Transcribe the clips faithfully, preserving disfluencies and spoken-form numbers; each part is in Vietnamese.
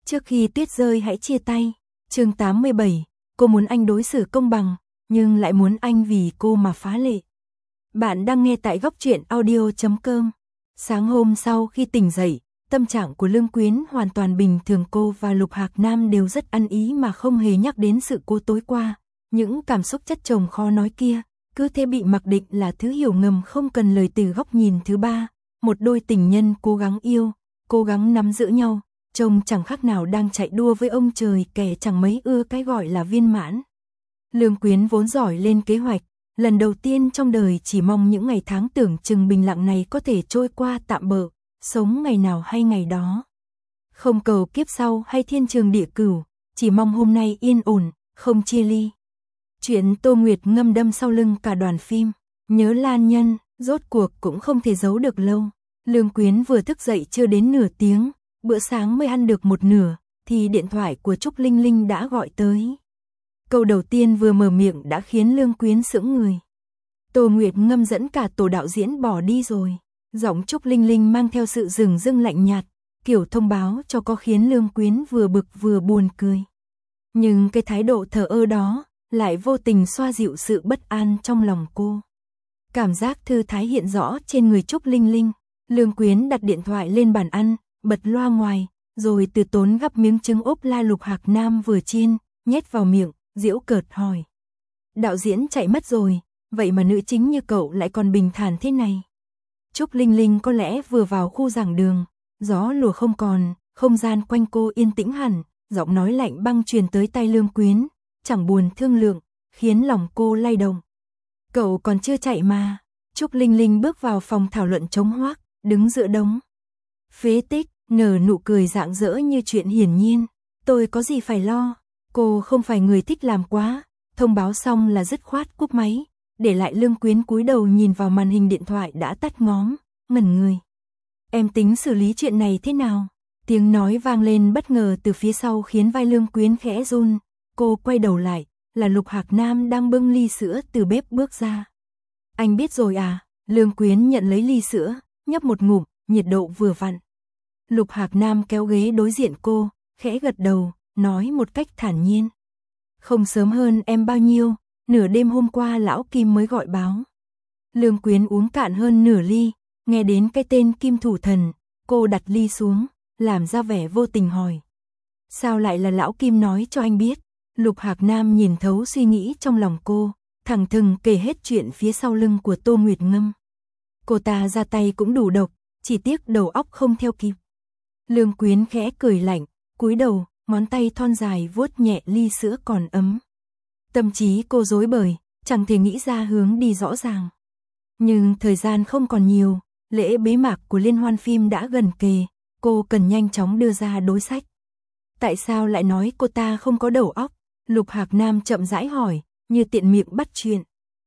Trước khi tuyết rơi hãy chia tay. Chương tám mươi bảy, cô muốn anh đối xử công bằng, nhưng lại muốn anh vì cô mà phá lệ. Bạn đang nghe tại góc truyện audio chấm com. Sáng hôm sau khi tỉnh dậy, tâm trạng của Lương Quyến hoàn toàn bình thường. Cô và Lục Hạc Nam đều rất ăn ý mà không hề nhắc đến sự cố tối qua. Những cảm xúc chất chồng khó nói kia, cứ thế bị mặc định là thứ hiểu ngầm không cần lời từ góc nhìn thứ ba. Một đôi tình nhân cố gắng yêu, cố gắng nắm giữ nhau, trông chẳng khác nào đang chạy đua với ông trời, kẻ chẳng mấy ưa cái gọi là viên mãn. Lương Quyến vốn giỏi lên kế hoạch, lần đầu tiên trong đời chỉ mong những ngày tháng tưởng chừng bình lặng này có thể trôi qua tạm bợ, sống ngày nào hay ngày đó. Không cầu kiếp sau hay thiên trường địa cửu, chỉ mong hôm nay yên ổn, không chia ly. Chuyện Tô Nguyệt ngâm đâm sau lưng cả đoàn phim, nhớ Lan Nhân, rốt cuộc cũng không thể giấu được lâu. Lương Quyến vừa thức dậy chưa đến nửa tiếng, bữa sáng mới ăn được một nửa, thì điện thoại của Trúc Linh Linh đã gọi tới. Câu đầu tiên vừa mở miệng đã khiến Lương Quyến sững người. Tô Nguyệt ngâm dẫn cả tổ đạo diễn bỏ đi rồi. Giọng Trúc Linh Linh mang theo sự dửng dưng lạnh nhạt, kiểu thông báo cho có khiến Lương Quyến vừa bực vừa buồn cười. Nhưng cái thái độ thờ ơ đó lại vô tình xoa dịu sự bất an trong lòng cô. Cảm giác thư thái hiện rõ trên người Trúc Linh Linh. Lương Quyến đặt điện thoại lên bàn ăn, bật loa ngoài, rồi từ tốn gắp miếng trứng ốp la Lục Hạc Nam vừa chiên, nhét vào miệng, giễu cợt hỏi. Đạo diễn chạy mất rồi, vậy mà nữ chính như cậu lại còn bình thản thế này. Trúc Linh Linh có lẽ vừa vào khu giảng đường, gió lùa không còn, không gian quanh cô yên tĩnh hẳn, giọng nói lạnh băng truyền tới tai Lương Quyến, chẳng buồn thương lượng, khiến lòng cô lay động. Cậu còn chưa chạy mà. Trúc Linh Linh bước vào phòng thảo luận trống hoác, đứng giữa đống phế tích, nở nụ cười rạng rỡ như chuyện hiển nhiên. Tôi có gì phải lo, cô không phải người thích làm quá. Thông báo xong là dứt khoát cúp máy, để lại Lương Quyến cúi đầu nhìn vào màn hình điện thoại đã tắt ngóm, ngẩn người. Em tính xử lý chuyện này thế nào? Tiếng nói vang lên bất ngờ từ phía sau khiến vai Lương Quyến khẽ run. Cô quay đầu lại, là Lục Hạc Nam đang bưng ly sữa từ bếp bước ra. Anh biết rồi à? Lương Quyến nhận lấy ly sữa, nhấp một ngụm, nhiệt độ vừa vặn. Lục Hạc Nam kéo ghế đối diện cô, khẽ gật đầu, nói một cách thản nhiên. Không sớm hơn em bao nhiêu, nửa đêm hôm qua lão Kim mới gọi báo. Lương Quyến uống cạn hơn nửa ly, nghe đến cái tên Kim Thủ Thần, cô đặt ly xuống, làm ra vẻ vô tình hỏi. Sao lại là lão Kim nói cho anh biết? Lục Hạc Nam nhìn thấu suy nghĩ trong lòng cô, thẳng thừng kể hết chuyện phía sau lưng của Tô Nguyệt Ngâm. Cô ta ra tay cũng đủ độc, chỉ tiếc đầu óc không theo kịp. Lương Quyến khẽ cười lạnh, cúi đầu, ngón tay thon dài vuốt nhẹ ly sữa còn ấm. Tâm trí cô rối bời, chẳng thể nghĩ ra hướng đi rõ ràng. Nhưng thời gian không còn nhiều, lễ bế mạc của liên hoan phim đã gần kề, cô cần nhanh chóng đưa ra đối sách. Tại sao lại nói cô ta không có đầu óc? Lục Hạc Nam chậm rãi hỏi, như tiện miệng bắt chuyện.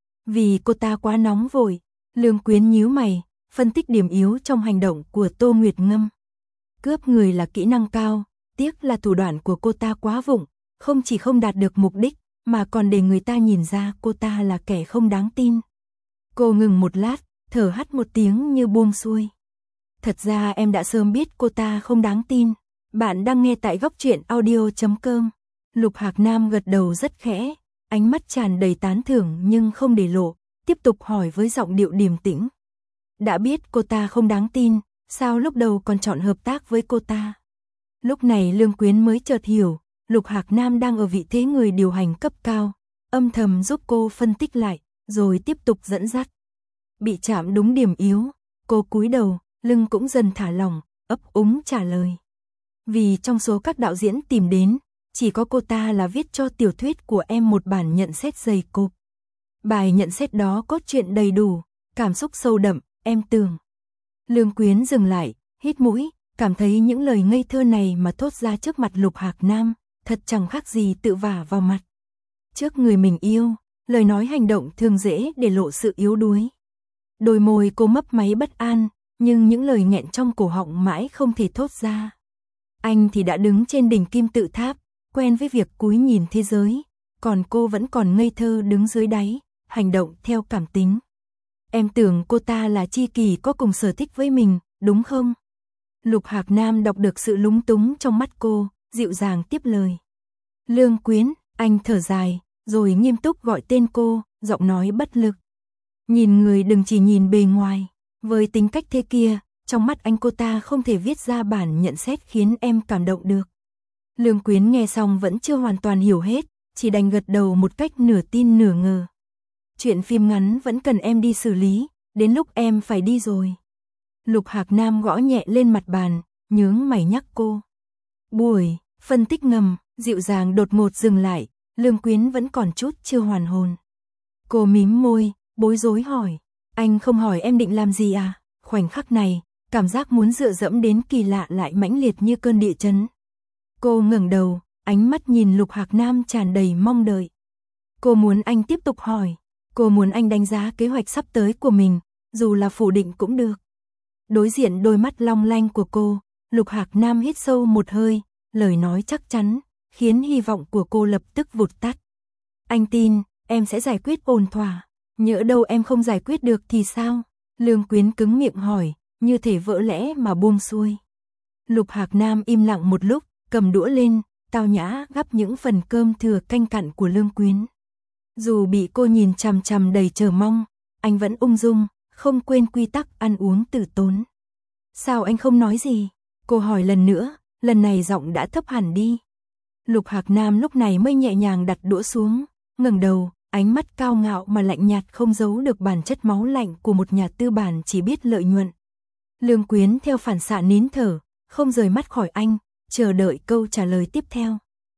Vì cô ta quá nóng vội. Lương Quyến nhíu mày, phân tích điểm yếu trong hành động của Tô Nguyệt Ngâm. Cướp người là kỹ năng cao, tiếc là thủ đoạn của cô ta quá vụng, không chỉ không đạt được mục đích, mà còn để người ta nhìn ra cô ta là kẻ không đáng tin. Cô ngừng một lát, thở hắt một tiếng như buông xuôi. Thật ra em đã sớm biết cô ta không đáng tin. Bạn đang nghe tại góc truyện audio chấm com. Lục Hạc Nam gật đầu rất khẽ, ánh mắt tràn đầy tán thưởng nhưng không để lộ, tiếp tục hỏi với giọng điệu điềm tĩnh. Đã biết cô ta không đáng tin, sao lúc đầu còn chọn hợp tác với cô ta? Lúc này Lương Quyến mới chợt hiểu, Lục Hạc Nam đang ở vị thế người điều hành cấp cao, âm thầm giúp cô phân tích lại, rồi tiếp tục dẫn dắt. Bị chạm đúng điểm yếu, cô cúi đầu, lưng cũng dần thả lỏng, ấp úng trả lời. Vì trong số các đạo diễn tìm đến, chỉ có cô ta là viết cho tiểu thuyết của em một bản nhận xét dày cộp. Bài nhận xét đó cốt truyện đầy đủ, cảm xúc sâu đậm, em tưởng. Lương Quyến dừng lại, hít mũi, cảm thấy những lời ngây thơ này mà thốt ra trước mặt Lục Hạc Nam, thật chẳng khác gì tự vả vào mặt. Trước người mình yêu, lời nói hành động thường dễ để lộ sự yếu đuối. Đôi môi cô mấp máy bất an, nhưng những lời nghẹn trong cổ họng mãi không thể thốt ra. Anh thì đã đứng trên đỉnh kim tự tháp, quen với việc cúi nhìn thế giới, còn cô vẫn còn ngây thơ đứng dưới đáy, hành động theo cảm tính. Em tưởng cô ta là tri kỷ có cùng sở thích với mình, đúng không? Lục Hạc Nam đọc được sự lúng túng trong mắt cô, dịu dàng tiếp lời. Lương Quyến, anh thở dài, rồi nghiêm túc gọi tên cô, giọng nói bất lực. Nhìn người đừng chỉ nhìn bề ngoài, với tính cách thế kia, trong mắt anh cô ta không thể viết ra bản nhận xét khiến em cảm động được. Lương Quyến nghe xong vẫn chưa hoàn toàn hiểu hết, chỉ đành gật đầu một cách nửa tin nửa ngờ. Chuyện phim ngắn vẫn cần em đi xử lý, đến lúc em phải đi rồi. Lục Hạc Nam gõ nhẹ lên mặt bàn, nhướng mày nhắc cô. Buổi phân tích ngầm, dịu dàng đột ngột dừng lại, Lương Quyến vẫn còn chút chưa hoàn hồn. Cô mím môi, bối rối hỏi, anh không hỏi em định làm gì à? Khoảnh khắc này, cảm giác muốn dựa dẫm đến kỳ lạ lại mãnh liệt như cơn địa chấn. Cô ngẩng đầu, ánh mắt nhìn Lục Hạc Nam tràn đầy mong đợi. Cô muốn anh tiếp tục hỏi, cô muốn anh đánh giá kế hoạch sắp tới của mình, dù là phủ định cũng được. Đối diện đôi mắt long lanh của cô, Lục Hạc Nam hít sâu một hơi, lời nói chắc chắn, khiến hy vọng của cô lập tức vụt tắt. Anh tin, em sẽ giải quyết ổn thỏa. Nhỡ đâu em không giải quyết được thì sao? Lương Quyến cứng miệng hỏi, như thể vỡ lẽ mà buông xuôi. Lục Hạc Nam im lặng một lúc, cầm đũa lên, tao nhã gắp những phần cơm thừa canh cặn của Lương Quyến. Dù bị cô nhìn chằm chằm đầy chờ mong, anh vẫn ung dung, không quên quy tắc ăn uống tử tốn. Sao anh không nói gì? Cô hỏi lần nữa, lần này giọng đã thấp hẳn đi. Lục Hạc Nam lúc này mới nhẹ nhàng đặt đũa xuống, ngẩng đầu, ánh mắt cao ngạo mà lạnh nhạt không giấu được bản chất máu lạnh của một nhà tư bản chỉ biết lợi nhuận. Lương Quyến theo phản xạ nín thở, không rời mắt khỏi anh, chờ đợi câu trả lời tiếp theo.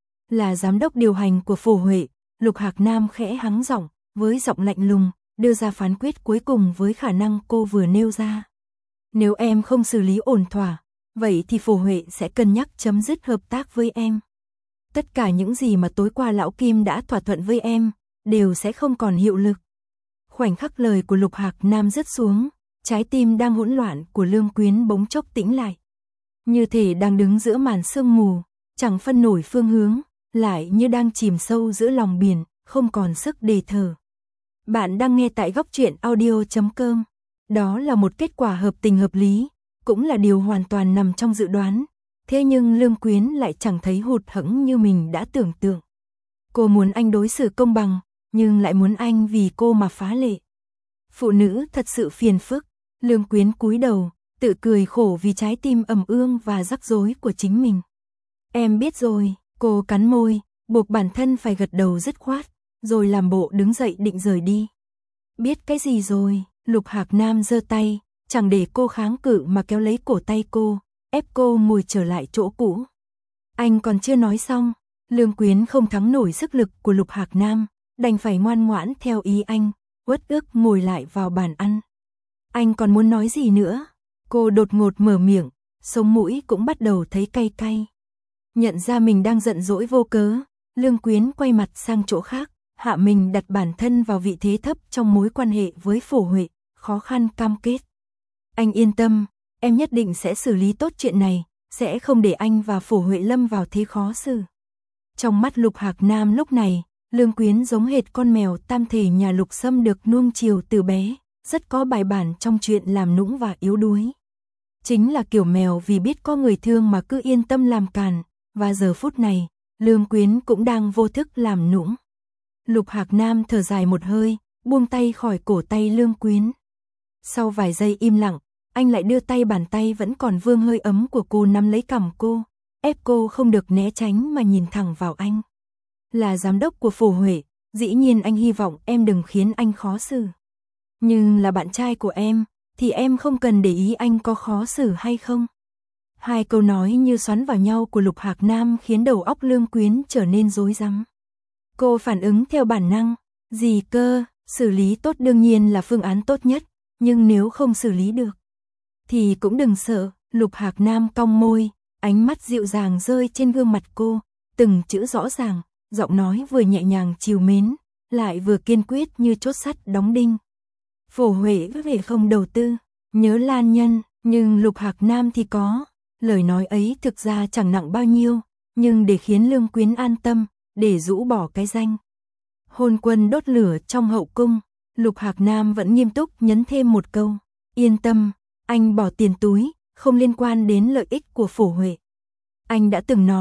Là giám đốc điều hành của Phổ Huệ, Lục Hạc Nam khẽ hắng giọng, với giọng lạnh lùng, đưa ra phán quyết cuối cùng với khả năng cô vừa nêu ra. Nếu em không xử lý ổn thỏa, vậy thì Phổ Huệ sẽ cân nhắc chấm dứt hợp tác với em. Tất cả những gì mà tối qua Lão Kim đã thỏa thuận với em, đều sẽ không còn hiệu lực. Khoảnh khắc lời của Lục Hạc Nam rớt xuống, trái tim đang hỗn loạn của Lương Quyến bỗng chốc tĩnh lại. Như thể đang đứng giữa màn sương mù, chẳng phân nổi phương hướng, lại như đang chìm sâu giữa lòng biển, không còn sức để thở. Bạn đang nghe tại góc truyện audio chấm com. Đó là một kết quả hợp tình hợp lý, cũng là điều hoàn toàn nằm trong dự đoán. Thế nhưng Lương Quyến lại chẳng thấy hụt hẫng như mình đã tưởng tượng. Cô muốn anh đối xử công bằng, nhưng lại muốn anh vì cô mà phá lệ. Phụ nữ thật sự phiền phức. Lương Quyến cúi đầu, tự cười khổ vì trái tim ầm ương và rắc rối của chính mình. Em biết rồi, cô cắn môi, buộc bản thân phải gật đầu dứt khoát, rồi làm bộ đứng dậy định rời đi. Biết cái gì rồi? Lục Hạc Nam giơ tay, chẳng để cô kháng cự mà kéo lấy cổ tay cô, ép cô ngồi trở lại chỗ cũ. Anh còn chưa nói xong, Lương Quyến không thắng nổi sức lực của Lục Hạc Nam, đành phải ngoan ngoãn theo ý anh, uất ức ngồi lại vào bàn ăn. Anh còn muốn nói gì nữa? Cô đột ngột mở miệng, sống mũi cũng bắt đầu thấy cay cay. Nhận ra mình đang giận dỗi vô cớ, Lương Quyến quay mặt sang chỗ khác, hạ mình đặt bản thân vào vị thế thấp trong mối quan hệ với Phổ Huệ, khó khăn cam kết. Anh yên tâm, em nhất định sẽ xử lý tốt chuyện này, sẽ không để anh và Phổ Huệ lâm vào thế khó xử. Trong mắt Lục Hạc Nam lúc này, Lương Quyến giống hệt con mèo tam thể nhà Lục Sâm được nuông chiều từ bé, rất có bài bản trong chuyện làm nũng và yếu đuối. Chính là kiểu mèo vì biết có người thương mà cứ yên tâm làm càn, và giờ phút này, Lương Quyến cũng đang vô thức làm nũng. Lục Hạc Nam thở dài một hơi, buông tay khỏi cổ tay Lương Quyến. Sau vài giây im lặng, anh lại đưa tay bàn tay vẫn còn vương hơi ấm của cô nắm lấy cằm cô, ép cô không được né tránh mà nhìn thẳng vào anh. Là giám đốc của Phổ Huệ, dĩ nhiên anh hy vọng em đừng khiến anh khó xử. Nhưng là bạn trai của em, thì em không cần để ý anh có khó xử hay không. Hai câu nói như xoắn vào nhau của Lục Hạc Nam khiến đầu óc Lương Quyến trở nên rối rắm. Cô phản ứng theo bản năng, gì cơ, xử lý tốt đương nhiên là phương án tốt nhất, nhưng nếu không xử lý được, thì cũng đừng sợ. Lục Hạc Nam cong môi, ánh mắt dịu dàng rơi trên gương mặt cô, từng chữ rõ ràng, giọng nói vừa nhẹ nhàng trìu mến, lại vừa kiên quyết như chốt sắt đóng đinh. Phổ Huệ có vẻ không đầu tư, nhớ Lan Nhân, nhưng Lục Hạc Nam thì có. Lời nói ấy thực ra chẳng nặng bao nhiêu, nhưng để khiến Lương Quyến an tâm, để rũ bỏ cái danh hôn quân đốt lửa trong hậu cung, Lục Hạc Nam vẫn nghiêm túc nhấn thêm một câu, yên tâm, anh bỏ tiền túi, không liên quan đến lợi ích của Phổ Huệ. Anh đã từng nói,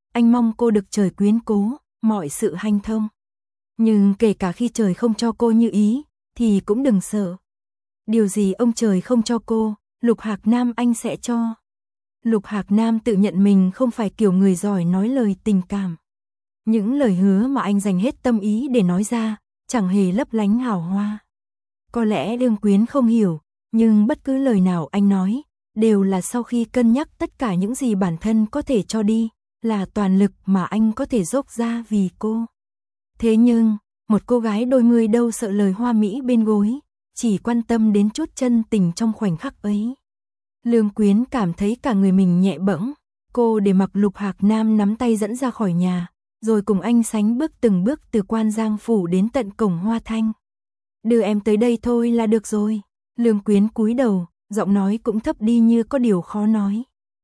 anh mong cô được trời quyến cố, mọi sự hanh thông. Nhưng kể cả khi trời không cho cô như ý, thì cũng đừng sợ. Điều gì ông trời không cho cô, Lục Hạc Nam anh sẽ cho. Lục Hạc Nam tự nhận mình không phải kiểu người giỏi nói lời tình cảm. Những lời hứa mà anh dành hết tâm ý để nói ra, chẳng hề lấp lánh hào hoa. Có lẽ Lương Quyến không hiểu, nhưng bất cứ lời nào anh nói, đều là sau khi cân nhắc tất cả những gì bản thân có thể cho đi, là toàn lực mà anh có thể dốc ra vì cô. Thế nhưng, một cô gái đôi mươi đâu sợ lời hoa mỹ bên gối, chỉ quan tâm đến chút chân tình trong khoảnh khắc ấy. Lương Quyến cảm thấy cả người mình nhẹ bẫng, cô để mặc Lục Hạc Nam nắm tay dẫn ra khỏi nhà, rồi cùng anh sánh bước từng bước từ Quan Giang Phủ đến tận cổng Hoa Thanh. Đưa em tới đây thôi là được rồi. Lương Quyến cúi đầu, giọng nói cũng thấp đi như có điều khó nói.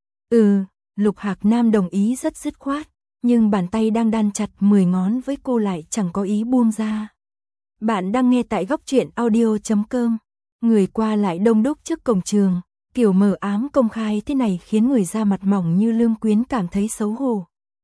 Ừ, Lục Hạc Nam đồng ý rất dứt khoát, nhưng bàn tay đang đan chặt mười ngón với cô lại chẳng có ý buông ra. Bạn đang nghe tại góc truyện audio chấm com. Người qua lại đông đúc trước cổng trường, kiểu mờ ám công khai thế này khiến người da mặt mỏng như Lương Quyến cảm thấy xấu hổ.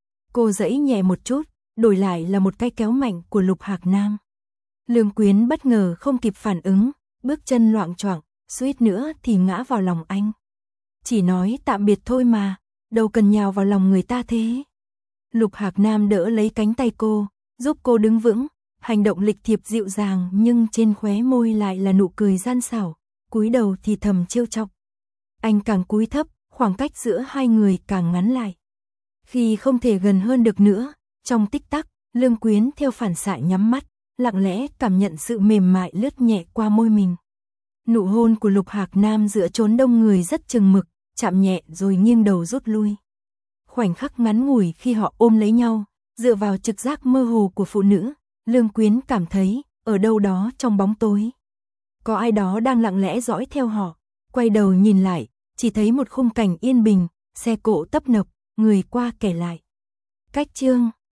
Cô giãy nhẹ một chút, đổi lại là một cái kéo mạnh của Lục Hạc Nam. Lương Quyến bất ngờ không kịp phản ứng, bước chân loạng choạng, suýt nữa thì ngã vào lòng anh. Chỉ nói tạm biệt thôi mà, đâu cần nhào vào lòng người ta thế. Lục Hạc Nam đỡ lấy cánh tay cô, giúp cô đứng vững, hành động lịch thiệp dịu dàng nhưng trên khóe môi lại là nụ cười gian xảo, cúi đầu thì thầm trêu chọc. Anh càng cúi thấp, khoảng cách giữa hai người càng ngắn lại. Khi không thể gần hơn được nữa, trong tích tắc, Lương Quyến theo phản xạ nhắm mắt, lặng lẽ cảm nhận sự mềm mại lướt nhẹ qua môi mình. Nụ hôn của Lục Hạc Nam giữa chốn đông người rất chừng mực, chạm nhẹ rồi nghiêng đầu rút lui. Khoảnh khắc ngắn ngủi khi họ ôm lấy nhau, dựa vào trực giác mơ hồ của phụ nữ, Lương Quyến cảm thấy, ở đâu đó trong bóng tối, có ai đó đang lặng lẽ dõi theo họ. Quay đầu nhìn lại, chỉ thấy một khung cảnh yên bình, xe cộ tấp nập, người qua kẻ lại. Cách chương